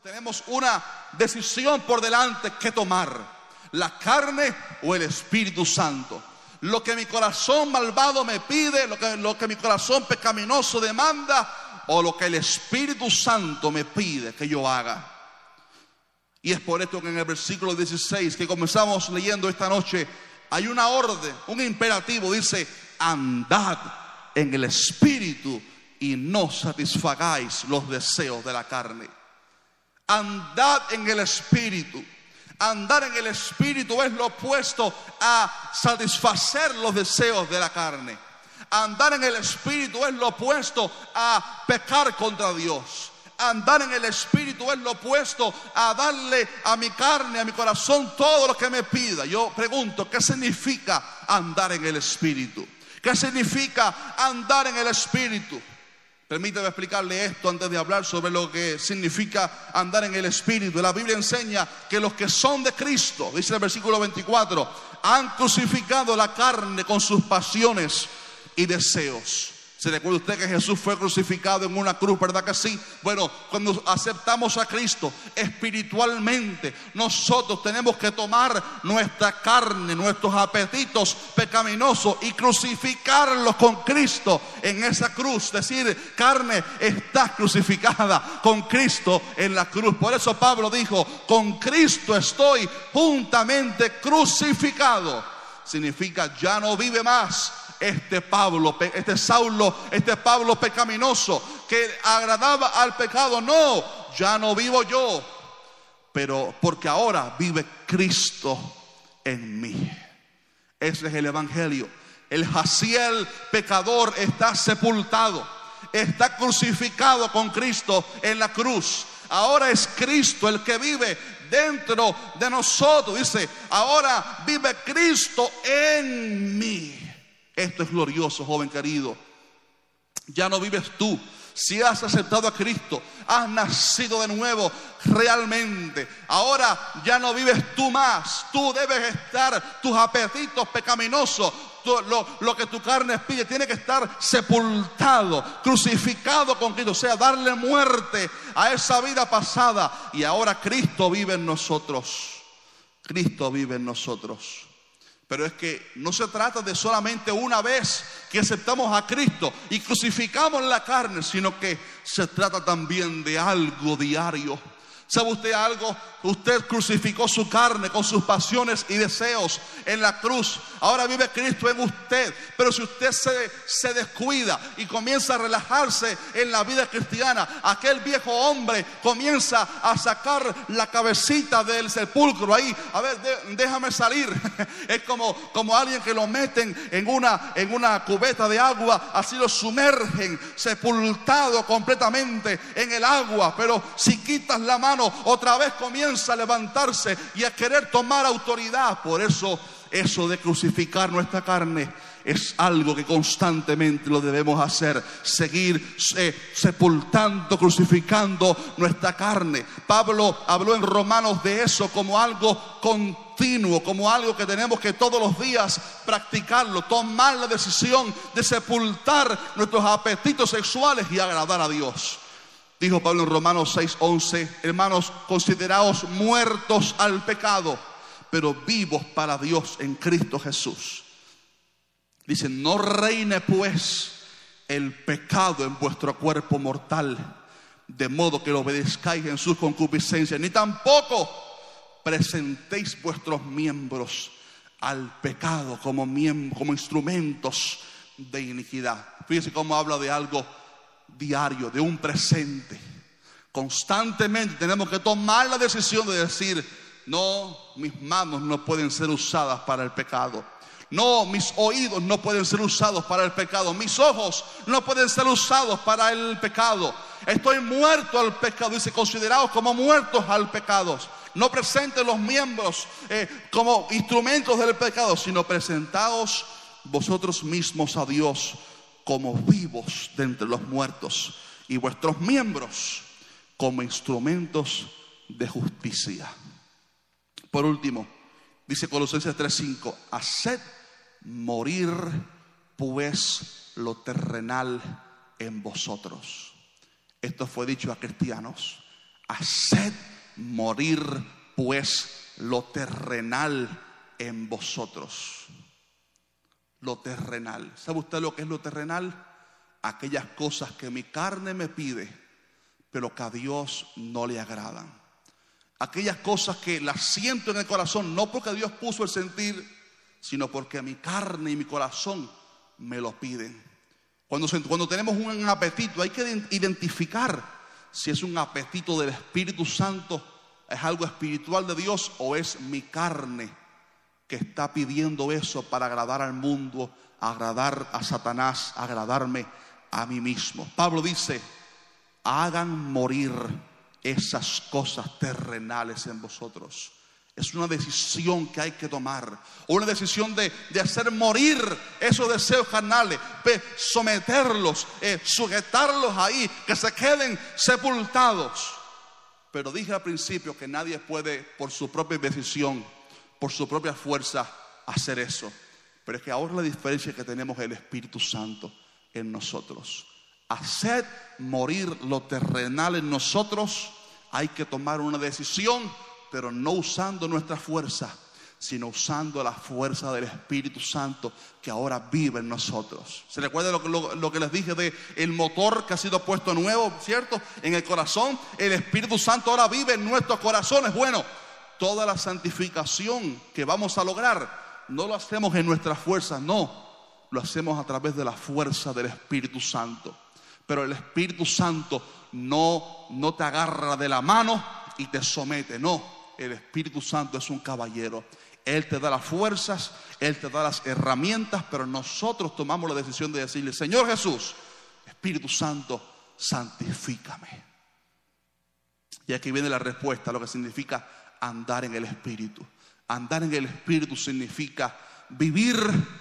Tenemos una decisión por delante que tomar: la carne o el Espíritu Santo. Lo que mi corazón malvado me pide, lo que mi corazón pecaminoso demanda, o lo que el Espíritu Santo me pide que yo haga. Y es por esto que en el versículo 16 que comenzamos leyendo esta noche hay una orden, un imperativo. Dice: andad en el Espíritu y no satisfagáis los deseos de la carne. Andad en el Espíritu. Andar en el Espíritu es lo opuesto a satisfacer los deseos de la carne. Andar en el Espíritu es lo opuesto a pecar contra Dios. Andar en el Espíritu es lo opuesto a darle a mi carne, a mi corazón, todo lo que me pida. Yo pregunto, ¿qué significa andar en el Espíritu? ¿Qué significa andar en el Espíritu? Permítame explicarle esto antes de hablar sobre lo que significa andar en el Espíritu. La Biblia enseña que los que son de Cristo, dice el versículo 24, han crucificado la carne con sus pasiones y deseos. ¿Se recuerda usted que Jesús fue crucificado en una cruz, verdad que sí? Bueno, cuando aceptamos a Cristo espiritualmente, nosotros tenemos que tomar nuestra carne, nuestros apetitos pecaminosos y crucificarlos con Cristo en esa cruz. Es decir, carne, estás crucificada con Cristo en la cruz. Por eso Pablo dijo: con Cristo estoy juntamente crucificado. Significa, ya no vive más este Saulo pecaminoso que agradaba al pecado. No, ya no vivo yo, pero porque ahora vive Cristo en mí. Ese es el evangelio. El Jaziel pecador está sepultado, está crucificado con Cristo en la cruz. Ahora es Cristo el que vive dentro de nosotros. Dice: ahora vive Cristo en mí. Esto es glorioso, joven querido. Ya no vives tú. Si has aceptado a Cristo, has nacido de nuevo realmente. Ahora ya no vives tú más. Tú debes estar, tus apetitos pecaminosos, lo que tu carne pide, tiene que estar sepultado, crucificado con Cristo. O sea, darle muerte a esa vida pasada. Y ahora Cristo vive en nosotros. Cristo vive en nosotros. Pero es que no se trata de solamente una vez que aceptamos a Cristo y crucificamos la carne, sino que se trata también de algo diario. ¿Sabe usted algo? Usted crucificó su carne con sus pasiones y deseos en la cruz. Ahora vive Cristo en usted. Pero si usted se descuida y comienza a relajarse en la vida cristiana, aquel viejo hombre comienza a sacar la cabecita del sepulcro ahí. A ver, déjame salir. Es como alguien que lo meten en una cubeta de agua, así lo sumergen, sepultado completamente en el agua. Pero si quitas la mano, otra vez comienza a levantarse y a querer tomar autoridad. Por eso de crucificar nuestra carne es algo que constantemente lo debemos hacer. Seguir sepultando, crucificando nuestra carne. Pablo habló en Romanos de eso como algo continuo, como algo que tenemos que todos los días practicarlo. Tomar la decisión de sepultar nuestros apetitos sexuales y agradar a Dios. Dijo Pablo en Romanos 6:11: hermanos, consideraos muertos al pecado, pero vivos para Dios en Cristo Jesús. Dice: no reine pues el pecado en vuestro cuerpo mortal, de modo que lo obedezcáis en sus concupiscencias, ni tampoco presentéis vuestros miembros al pecado como instrumentos de iniquidad. Fíjense cómo habla de algo diario, de un presente. Constantemente tenemos que tomar la decisión de decir: no, mis manos no pueden ser usadas para el pecado. No, mis oídos no pueden ser usados para el pecado. Mis ojos no pueden ser usados para el pecado. Estoy muerto al pecado. Dice: consideraos como muertos al pecado. No presenten los miembros como instrumentos del pecado, sino presentaos vosotros mismos a Dios como vivos de entre los muertos, y vuestros miembros como instrumentos de justicia. Por último, dice Colosenses 3:5: haced morir pues lo terrenal en vosotros. Esto fue dicho a cristianos. haced morir pues lo terrenal en vosotros. Lo terrenal. ¿Sabe usted lo que es lo terrenal? Aquellas cosas que mi carne me pide, pero que a Dios no le agradan. Aquellas cosas que las siento en el corazón, no porque Dios puso el sentir, sino porque mi carne y mi corazón me lo piden. Cuando tenemos un apetito, hay que identificar si es un apetito del Espíritu Santo, es algo espiritual de Dios, o es mi carne que está pidiendo eso para agradar al mundo, agradar a Satanás, agradarme a mí mismo. Pablo dice: hagan morir esas cosas terrenales en vosotros. Es una decisión que hay que tomar, una decisión de hacer morir esos deseos carnales, someterlos, sujetarlos ahí, que se queden sepultados. Pero dije al principio que nadie puede por su propia decisión, por su propia fuerza, hacer eso. Pero es que ahora la diferencia es que tenemos el Espíritu Santo en nosotros. Haced morir lo terrenal en nosotros. Hay que tomar una decisión, pero no usando nuestra fuerza, sino usando la fuerza del Espíritu Santo que ahora vive en nosotros. ¿Se recuerda lo que les dije de el motor que ha sido puesto nuevo, cierto? En el corazón, el Espíritu Santo ahora vive en nuestros corazones. Bueno, toda la santificación que vamos a lograr, no lo hacemos en nuestras fuerzas, no, lo hacemos a través de la fuerza del Espíritu Santo. Pero el Espíritu Santo no te agarra de la mano y te somete, no. El Espíritu Santo es un caballero. Él te da las fuerzas, Él te da las herramientas, pero nosotros tomamos la decisión de decirle: Señor Jesús, Espíritu Santo, santifícame. Y aquí viene la respuesta a lo que significa andar en el Espíritu. Andar en el Espíritu significa vivir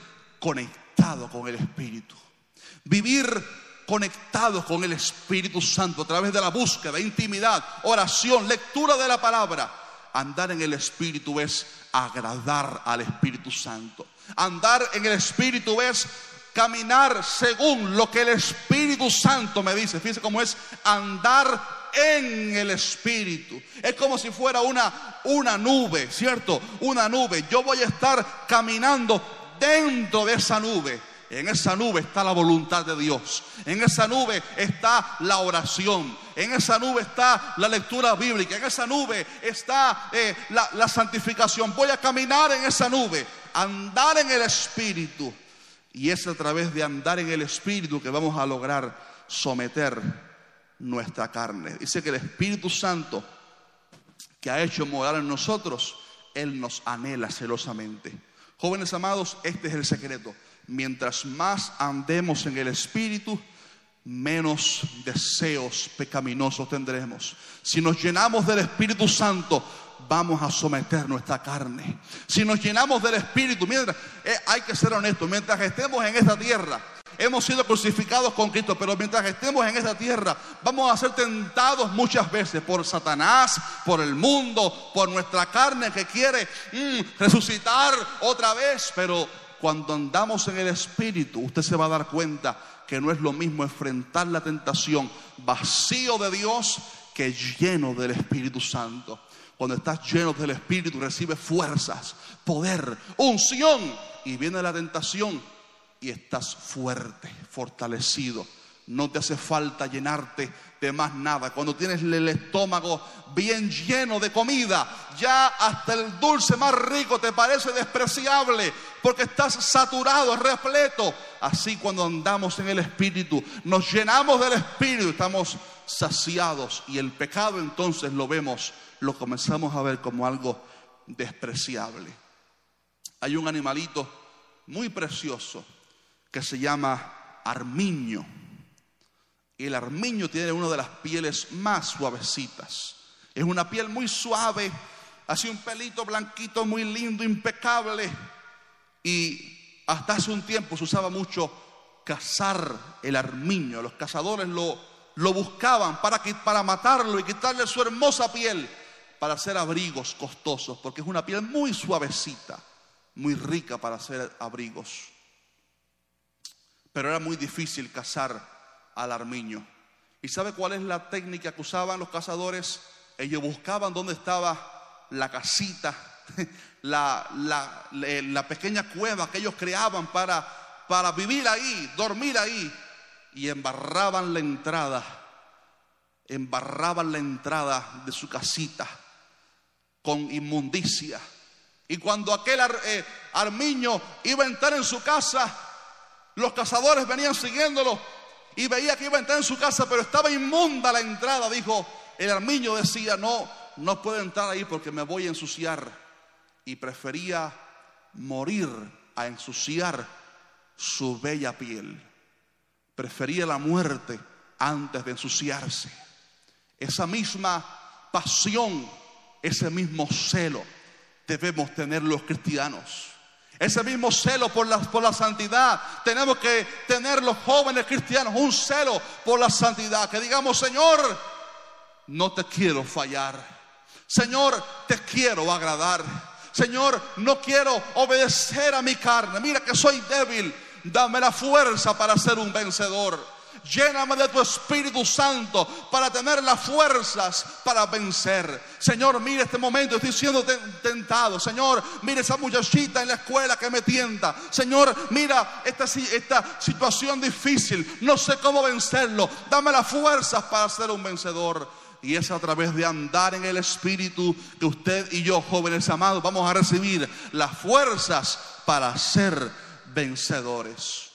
conectado con el Espíritu. Vivir conectados con el Espíritu Santo a través de la búsqueda, intimidad, oración, lectura de la palabra. Andar en el Espíritu es agradar al Espíritu Santo. Andar en el Espíritu es caminar según lo que el Espíritu Santo me dice. Fíjense cómo es andar en el Espíritu. Es como si fuera una nube, ¿cierto? Una nube. Yo voy a estar caminando dentro de esa nube. En esa nube está la voluntad de Dios. En esa nube está la oración. En esa nube está la lectura bíblica. En esa nube está la santificación. Voy a caminar en esa nube, andar en el Espíritu. Y es a través de andar en el Espíritu que vamos a lograr someter nuestra carne. Dice que el Espíritu Santo que ha hecho morar en nosotros, Él nos anhela celosamente. Jóvenes amados, este es el secreto. Mientras más andemos en el Espíritu, menos deseos pecaminosos tendremos. Si nos llenamos del Espíritu Santo, vamos a someter nuestra carne. Si nos llenamos del Espíritu, hay que ser honestos, mientras estemos en esta tierra, hemos sido crucificados con Cristo, pero mientras estemos en esta tierra, vamos a ser tentados muchas veces por Satanás, por el mundo, por nuestra carne que quiere resucitar otra vez. Pero cuando andamos en el Espíritu, usted se va a dar cuenta que no es lo mismo enfrentar la tentación vacío de Dios que lleno del Espíritu Santo. Cuando estás lleno del Espíritu, recibes fuerzas, poder, unción, y viene la tentación y estás fuerte, fortalecido. No te hace falta llenarte de más nada. Cuando tienes el estómago bien lleno de comida, ya hasta el dulce más rico te parece despreciable porque estás saturado, repleto. Así cuando andamos en el Espíritu, nos llenamos del Espíritu, estamos saciados, y el pecado entonces lo comenzamos a ver como algo despreciable. Hay un animalito muy precioso que se llama armiño. Y el armiño tiene una de las pieles más suavecitas. Es una piel muy suave, así un pelito blanquito, muy lindo, impecable. Y hasta hace un tiempo se usaba mucho cazar el armiño. Los cazadores lo buscaban para matarlo y quitarle su hermosa piel para hacer abrigos costosos, porque es una piel muy suavecita, muy rica para hacer abrigos. Pero era muy difícil cazar al armiño. ¿Y sabe cuál es la técnica que usaban los cazadores? ellos buscaban dónde estaba la casita, la pequeña cueva que ellos creaban para vivir ahí, dormir ahí, y embarraban la entrada de su casita con inmundicia. Y cuando aquel armiño iba a entrar en su casa, los cazadores venían siguiéndolo y veía que iba a entrar en su casa, pero estaba inmunda la entrada. Dijo, el armiño decía, no puedo entrar ahí porque me voy a ensuciar. Y prefería morir a ensuciar su bella piel. Prefería la muerte antes de ensuciarse. Esa misma pasión, ese mismo celo debemos tener los cristianos. Ese mismo celo por la santidad tenemos que tener los jóvenes cristianos. Un celo por la santidad. Que digamos, Señor, no te quiero fallar. Señor, te quiero agradar. Señor, no quiero obedecer a mi carne. Mira que soy débil. Dame la fuerza para ser un vencedor. Lléname de tu Espíritu Santo para tener las fuerzas para vencer. Señor, mira este momento, estoy siendo tentado. Señor, mira esa muchachita en la escuela que me tienta. Señor, mira esta situación difícil. No sé cómo vencerlo. Dame las fuerzas para ser un vencedor. Y es a través de andar en el Espíritu que usted y yo, jóvenes amados, vamos a recibir las fuerzas para ser vencedores.